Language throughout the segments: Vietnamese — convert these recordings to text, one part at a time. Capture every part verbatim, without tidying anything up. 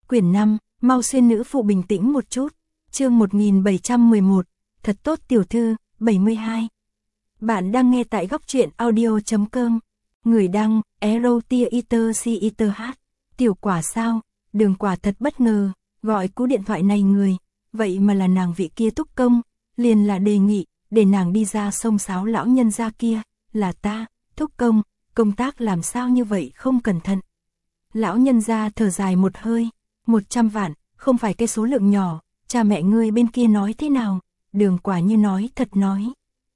Quyển năm, mau xuyên nữ phụ bình tĩnh một chút. Chương một nghìn bảy trăm mười một, thật tốt tiểu thư, bảy mươi hai. Bạn đang nghe tại góc truyện audio chấm com. Người đăng, Erotia Eater C Eater H. Tiểu quả sao? Đường quả thật bất ngờ, gọi cú điện thoại này người, vậy mà là nàng vị kia Túc Công, liền là đề nghị, để nàng đi ra sông sáo lão nhân gia kia, là ta, Túc Công, công tác làm sao như vậy không cẩn thận. Lão nhân gia thở dài một hơi, một trăm vạn, không phải cái số lượng nhỏ, cha mẹ ngươi bên kia nói thế nào? Đường quả như nói thật nói.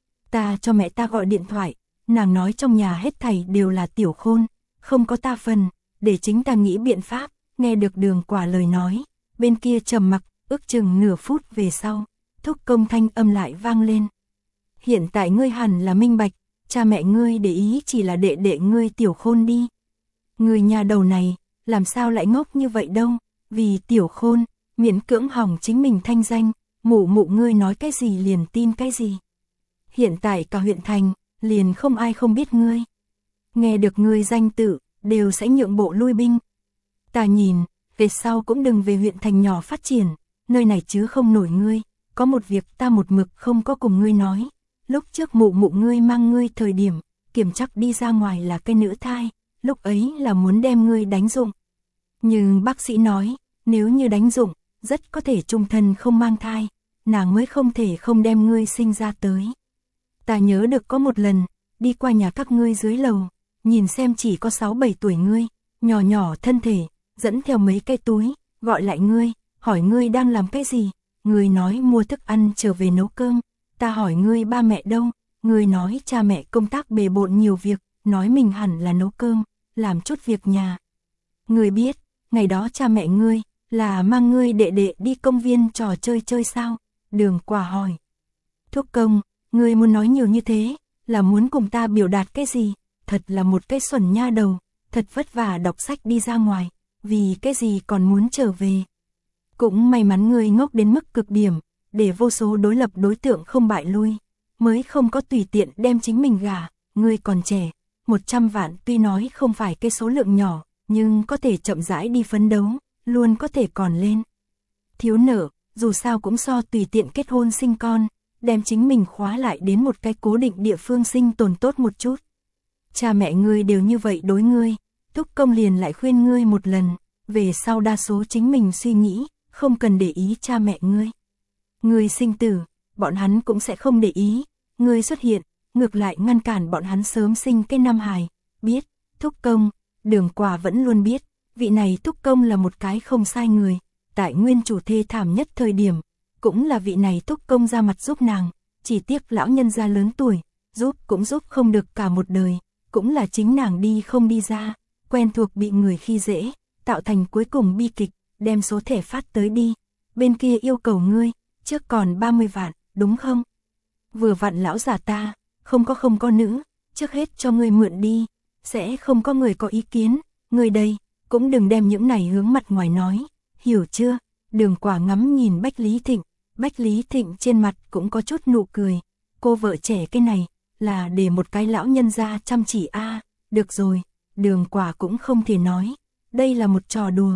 Ta cho mẹ ta gọi điện thoại, nàng nói trong nhà hết thảy đều là Tiểu Khôn, không có ta phần, để chính ta nghĩ biện pháp. Nghe được đường quả lời nói, bên kia trầm mặc, ước chừng nửa phút về sau, Thúc Công thanh âm lại vang lên. Hiện tại ngươi hẳn là minh bạch, cha mẹ ngươi để ý chỉ là đệ đệ ngươi Tiểu Khôn đi. Người nhà đầu này, làm sao lại ngốc như vậy đâu, vì Tiểu Khôn, miễn cưỡng hỏng chính mình thanh danh, mụ mụ ngươi nói cái gì liền tin cái gì. Hiện tại cả huyện thành, liền không ai không biết ngươi. Nghe được ngươi danh tự, đều sẽ nhượng bộ lui binh. Ta nhìn, về sau cũng đừng về huyện thành nhỏ phát triển, nơi này chứ không nổi ngươi, có một việc ta một mực không có cùng ngươi nói. Lúc trước mụ mụ ngươi mang ngươi thời điểm, kiểm chắc đi ra ngoài là cái nữ thai, lúc ấy là muốn đem ngươi đánh dụng. Nhưng bác sĩ nói, nếu như đánh dụng, rất có thể trung thân không mang thai, nàng mới không thể không đem ngươi sinh ra tới. Ta nhớ được có một lần, đi qua nhà các ngươi dưới lầu, nhìn xem chỉ có sáu bảy tuổi ngươi, nhỏ nhỏ thân thể, dẫn theo mấy cái túi, gọi lại ngươi, hỏi ngươi đang làm cái gì, ngươi nói mua thức ăn trở về nấu cơm, ta hỏi ngươi ba mẹ đâu, ngươi nói cha mẹ công tác bề bộn nhiều việc, nói mình hẳn là nấu cơm, làm chút việc nhà. Ngươi biết, ngày đó cha mẹ ngươi, là mang ngươi đệ đệ đi công viên trò chơi chơi sao? Đường quả hỏi. Thúc Công, ngươi muốn nói nhiều như thế, là muốn cùng ta biểu đạt cái gì? Thật là một cái xuẩn nha đầu, thật vất vả đọc sách đi ra ngoài, vì cái gì còn muốn trở về. Cũng may mắn ngươi ngốc đến mức cực điểm, để vô số đối lập đối tượng không bại lui, mới không có tùy tiện đem chính mình gả, ngươi còn trẻ, một trăm vạn tuy nói không phải cái số lượng nhỏ, nhưng có thể chậm rãi đi phấn đấu, luôn có thể còn lên. Thiếu nợ, dù sao cũng so tùy tiện kết hôn sinh con, đem chính mình khóa lại đến một cái cố định địa phương sinh tồn tốt một chút. Cha mẹ ngươi đều như vậy đối ngươi, Túc Công liền lại khuyên ngươi một lần, về sau đa số chính mình suy nghĩ, không cần để ý cha mẹ ngươi. Ngươi sinh tử, bọn hắn cũng sẽ không để ý, ngươi xuất hiện, ngược lại ngăn cản bọn hắn sớm sinh cái nam hài, biết, Thúc Công, đường quả vẫn luôn biết, vị này Thúc Công là một cái không sai người, tại nguyên chủ thê thảm nhất thời điểm, cũng là vị này Thúc Công ra mặt giúp nàng, chỉ tiếc lão nhân gia lớn tuổi, giúp cũng giúp không được cả một đời, cũng là chính nàng đi không đi ra, quen thuộc bị người khi dễ, tạo thành cuối cùng bi kịch, đem số thẻ phát tới đi, bên kia yêu cầu ngươi, trước còn ba mươi vạn, đúng không? Vừa vặn lão già ta, không có không có nữ, trước hết cho ngươi mượn đi, sẽ không có người có ý kiến, ngươi đây, cũng đừng đem những này hướng mặt ngoài nói, hiểu chưa? Đường quả ngắm nhìn Bách Lý Thịnh, Bách Lý Thịnh trên mặt cũng có chút nụ cười, cô vợ trẻ cái này, là để một cái lão nhân gia chăm chỉ a à, được rồi, đường quả cũng không thể nói, đây là một trò đùa.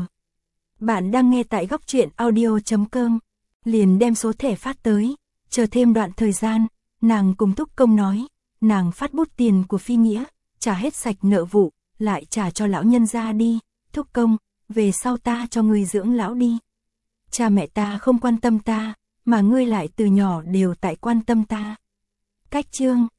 Bạn đang nghe tại góc truyện audio chấm com, liền đem số thẻ phát tới, chờ thêm đoạn thời gian, nàng cùng Thúc Công nói, nàng phát bút tiền của phi nghĩa, trả hết sạch nợ vụ, lại trả cho lão nhân gia đi, Thúc Công, về sau ta cho ngươi dưỡng lão đi. Cha mẹ ta không quan tâm ta, mà ngươi lại từ nhỏ đều tại quan tâm ta. Cách chương